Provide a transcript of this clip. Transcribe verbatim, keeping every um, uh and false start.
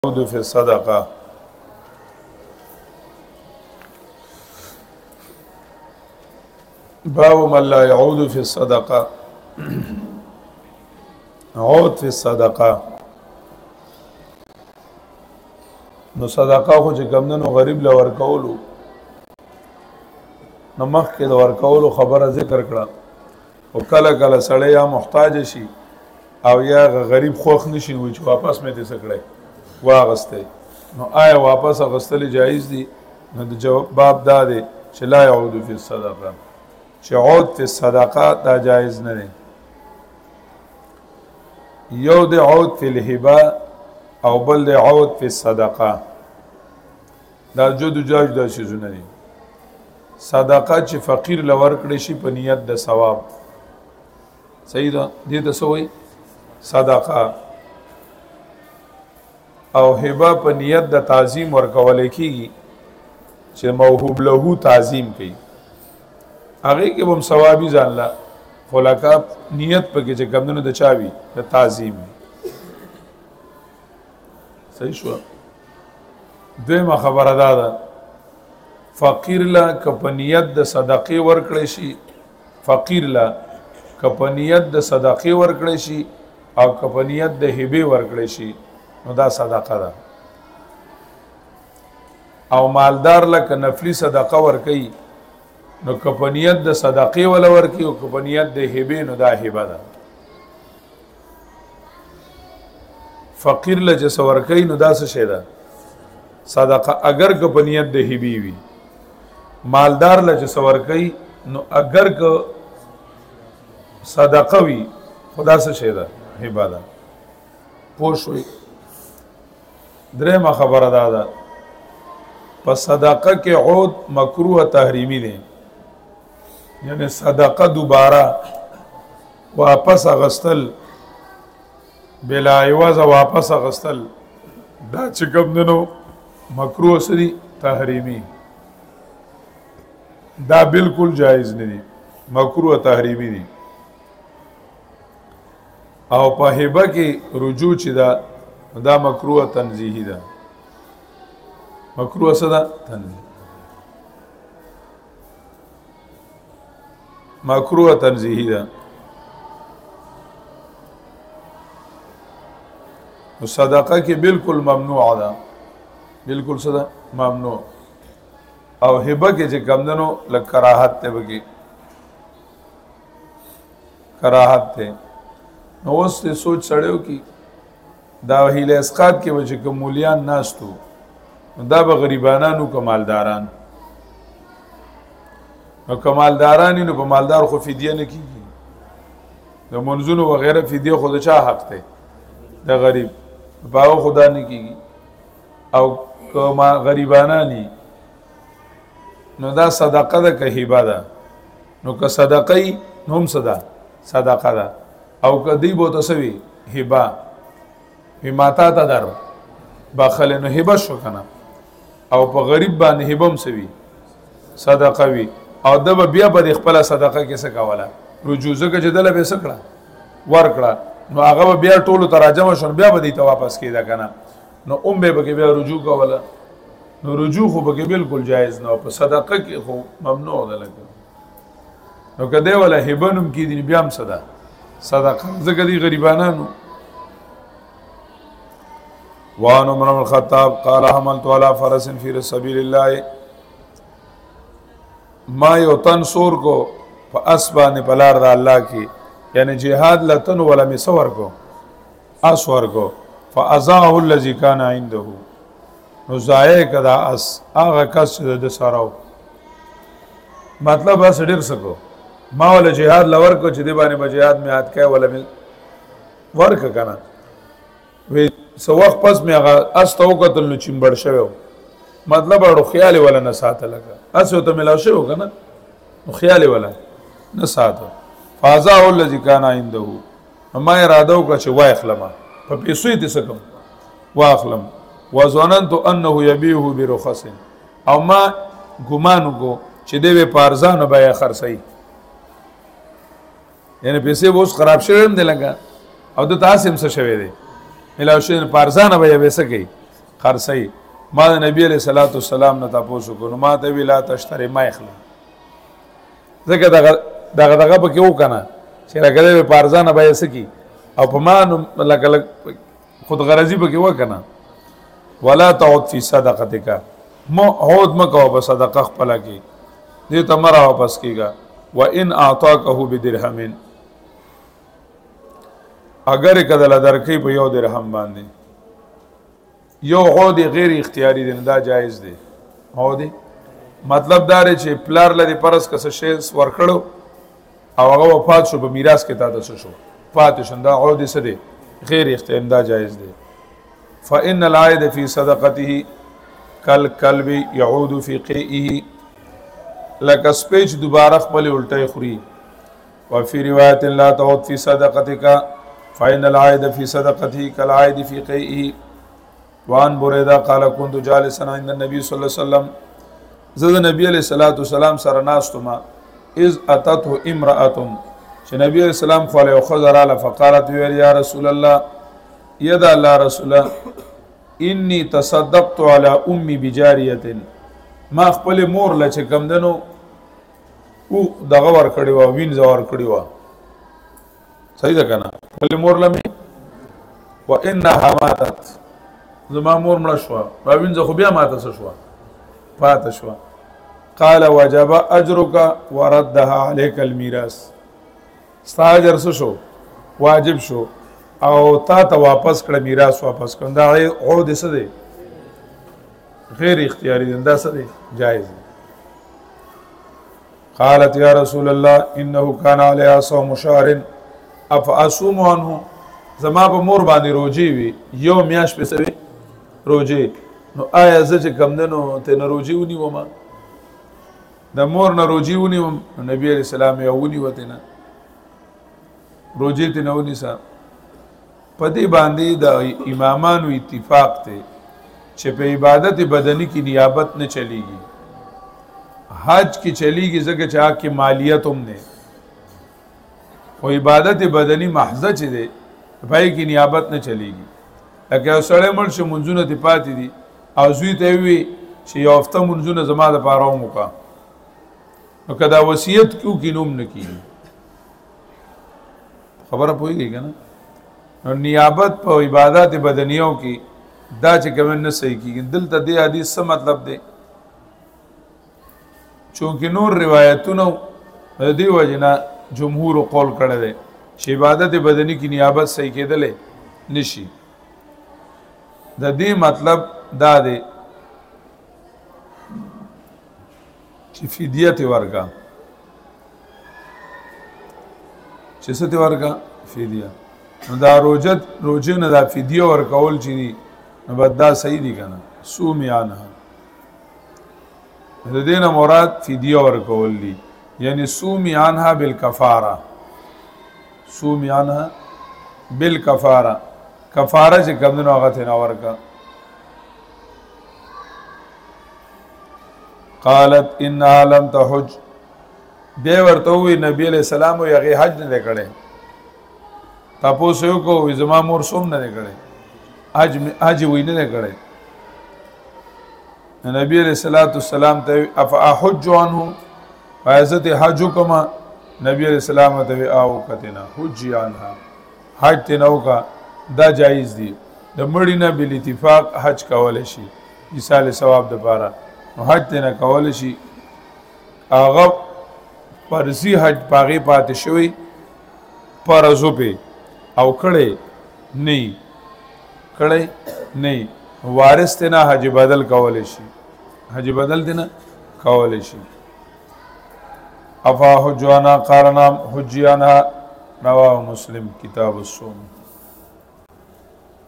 يعود في الصدقة. باب من لا يعود في الصدقة. عود في الصدقة نو صدقه خو چې کمنو غریب له ورکولو نو مخکې د ورکولو خبره ذکر کړه او کله کله سړی یا محتاج شي او یا غریب خوښ نشي وي چې واپس مې دې سکړی واغسته نو آیا واپس اغستل جایز دي؟ نو د جواب دا دی چې لا يعود فی الصدقه، چې عود فی الصدقه دا جایز نه دی. یو د عود فی الهبه او بل د عود فی الصدقه، دا جدا جدا شیزونه دي. صدقه چې فقیر لور کړی شي په نیت د ثواب، صحیح ده، دې ته سوې صدقه. او هبه په نیت د تعظیم ورکول کیږي چې موهوب له تعظیم کوي، هغه کې هم ثوابي ځان لا خلقا نیت پکې چې کمونو د چاوي د تعظیم. صحیح شو. دویمه خبره دا ده فقیر لا کپ نیت د صدقې ورکړی شي، فقیر لا کپ نیت د صدقې ورکړی شي او کپ نیت د هبه ورکړی شي نو دا صدقه ده. او مالدار لکه نفلی صدقه ورکي نو کپنیت د صدقې ولا ورکي او کپنیت د هبه نو دا هبه ده. فقیر لجه سورکي نو دا څه شي ده صدقه، اگر کپنیت د هبه وي. مالدار لجه سورکي نو اگر ک صدقه وي خدا څه شي ده هبه ده. پوه شوي. درېمه خبره دا ده په صدقه کې عود مکروه تحریمی دی، یعنی صدقه دوباره واپس اغستل بلا عوض واپس اغستل دا چې کوم دنو مکروه سری تحریمی، دا بالکل جایز نه دی، مکروه تحریمی دی. او په هبه کې رجوع چې دا دا مکروه تنزیهی ده. مکروه صدا تنزیه، مکروه تنزیهی ده. و صدقه کې بالکل ممنوع ده، بالکل صدا ممنوع. او هبه کې چې کم دنو لک کراهت ته بګي کراهت ته. نو اوس ته سوچ سړیو کی دا وحیل اسقاط کې وجه کوم مولیان ناستو دا به غریبانانو کمالداران، نو کمالداران نو په مالدار خو فدیه نه کیږي، د منځونو وغیرہ فدیه خو د چا حق ته د غریب باو خدا نه کیږي. او کما غریبانانی نو دا صدقه ده که هبه ده، نو که صدقه نو هم صدا صدقه ده او که دی بو تسوی هبه وی ماتا تا در باخل نو هبه شو کنه. او په غریب باندې هبم سوي صدقه وی او د بیا په خپل صدقه کې څه کوله رجوع زکه چې دله به سکړه ورکړه نو هغه بیا ټولو تراجم شون بیا به دې ته واپس کیدا کنه نو اوم به به بیا رجوع کوله. نو رجوع خو به بالکل جایز نه، په صدقه کې خو ممنوع ده لکه. نو کده ولا هبنم کې دي بیا هم صدا صدقه زکه دي غریبانانو. وعن عمر بن الخطاب قال حملت على فرس في سبيل الله، ما یو تن سور کو په اسبان بلار د الله کی، یعنی جهاد لتن ولا مسور کو اسور کو فازاه الذي كان عنده، نو زای کدا اس هغه کس د سراو. مطلب اس ډیر سکو ما ول جهاد لور کو چې دی باندې بجهاد می هات کای ولا مل ورک کنه وی سو وخت پس مې هغه اس ته وکتل نو چمبړ شوی، مطلب اړو خیال ولا نه ساته لګه اس ته ملاو شو کنه نو خیال ولا نه ساته. فازا الذي كان عنده، ما اراده وکړه چې وای خلما په پیسو دې سکم واخلم. وظننت انه يبيع برخص، او ما ګمان کو چې دې په ارزانه بیا خرڅي، یعنی پیسې اوس خراب شوی هم دی لګه او د تاسو هم څه شوی دی ملاو شین پارزانه به به سکی خرڅي ما د نبی علیہ الصلوۃ والسلام نه تاسو کو نو ما ته ویلا تشتری ما اخلا زګه دغه دغه دغه پکې وکنه چې راګلې په ارزانه به سکی او په ما نو لکه خود غرضی پکې وکنه ولا تعود فی صدقتک مو عود مکو په صدقه خپل کې دې ته مرا واپس کیگا وان اعطاکه بدرهم اگر کدل درکې په یو درهم باندې یو عود غیر اختیاری دی دا جایز دی عود مطلب دا دی چې پلار لري پرس کس شی ورکړو او هغه وفات شو په میراث کې تاسو شو فاتح شندا عود څه دی غیر اختیاری دا جایز دی فان العائد فی صدقته کالکلب يعود فی قیئه لکه سپیچ دوباره خپل الټی خوري وفي روایت لا تعود فی صدقتك فإن العائد في صدقته كالعائد في قيئه وان بريدة قال كنت جالسا عند النبي صلى الله عليه وسلم زد نبی علیہ الصلوۃ والسلام سره ناستما اذ اتته امراه چې نبی علیہ السلام خو له خضر علی فقالت يا رسول الله يدا الله رسول اني تصدقت على امي بجاريه ما خپل مور لچ کم دنو او دغه ور کړی و وین زور کړی و صحیح ده کنه خپل مور لمه وانها ماتت زما مور مړ شو راوین زه خو بیا ماته شو فات شو قال وجب اجرك وردها عليك الميراث استاجر شو واجب شو او تا ته واپس کړه میراث واپس کړه دا عود څه دی غیر اختیاری دی دا څه دی جائز دی قالت يا رسول الله انه كان عليها صوم شهر افاصوم عنه زما په مور باندې روجي وي یو میاش په سوي روجي نو آیا زه چې کم دنو ته نه روجي ونی ومه د مور نه روجي ونی وم نبی عليه السلام یو ونی وته نه روجي ته نه ونی سا پدې باندې د امامانو اتفاق ته چې په عبادت بدنی کی نیابت نه چلیږي حج کی چلیږي ځکه چې حق کی مالیت هم نه او عبادت بدنی محض چې ده پای کی نیابت نه چلیږي لکه سړی مړ شي منځونه ته پاتې دي او زوی ته وی چې یو هفته منځونه زما د پاره وموکا نو کدا وصیت کیو کینوم نه کیږي خبره پوهیږي کنه نو نیابت په عبادت بدنیو کې دا چې کوم نه صحیح کیږي دلته دې حدیث څه مطلب دی چونکه نور روایتونو دې وجنه جمهور قول کړه دي چې عبادت بدنی کی نیابت صحیح کېدلې نشي د دې مطلب دا دی چې فدیه ته ورکا چې څه ته ورکا فدیه نو دا روجت روجه نه دا فدیه ورکول چي دي نو بد دا صحیح دي کنه سومیانه د دې نه مراد فدیه ورکول دي یعنی سومیانها بالکفاره سومیانها بالکفاره کفاره چې کوم نه هغه ته نه ورکا قالت انها لم تحج به ورته وی نبی علیہ السلام یې هغه حج نه کړي تاسو یو کو زما مور سوم نه کړي حج حج وی نه کړي نبی علیہ الصلوۃ والسلام ته اف احج عنه فازت حج کما نبی علیہ السلام ته او کتنا حج عنها حج تنو کا دا جایز دی د مړی نه بل اتفاق حج کول شي مثال ثواب د پاره حج تنه کول شي هغه فرضی حج پاغي پاتې شوی فرضو په او کړي نه کړي نه وارث ته نه حج بدل کول شي حج بدل ته نه کول شي افا حجوانا قارنا حجیانا رواه مسلم کتاب الصوم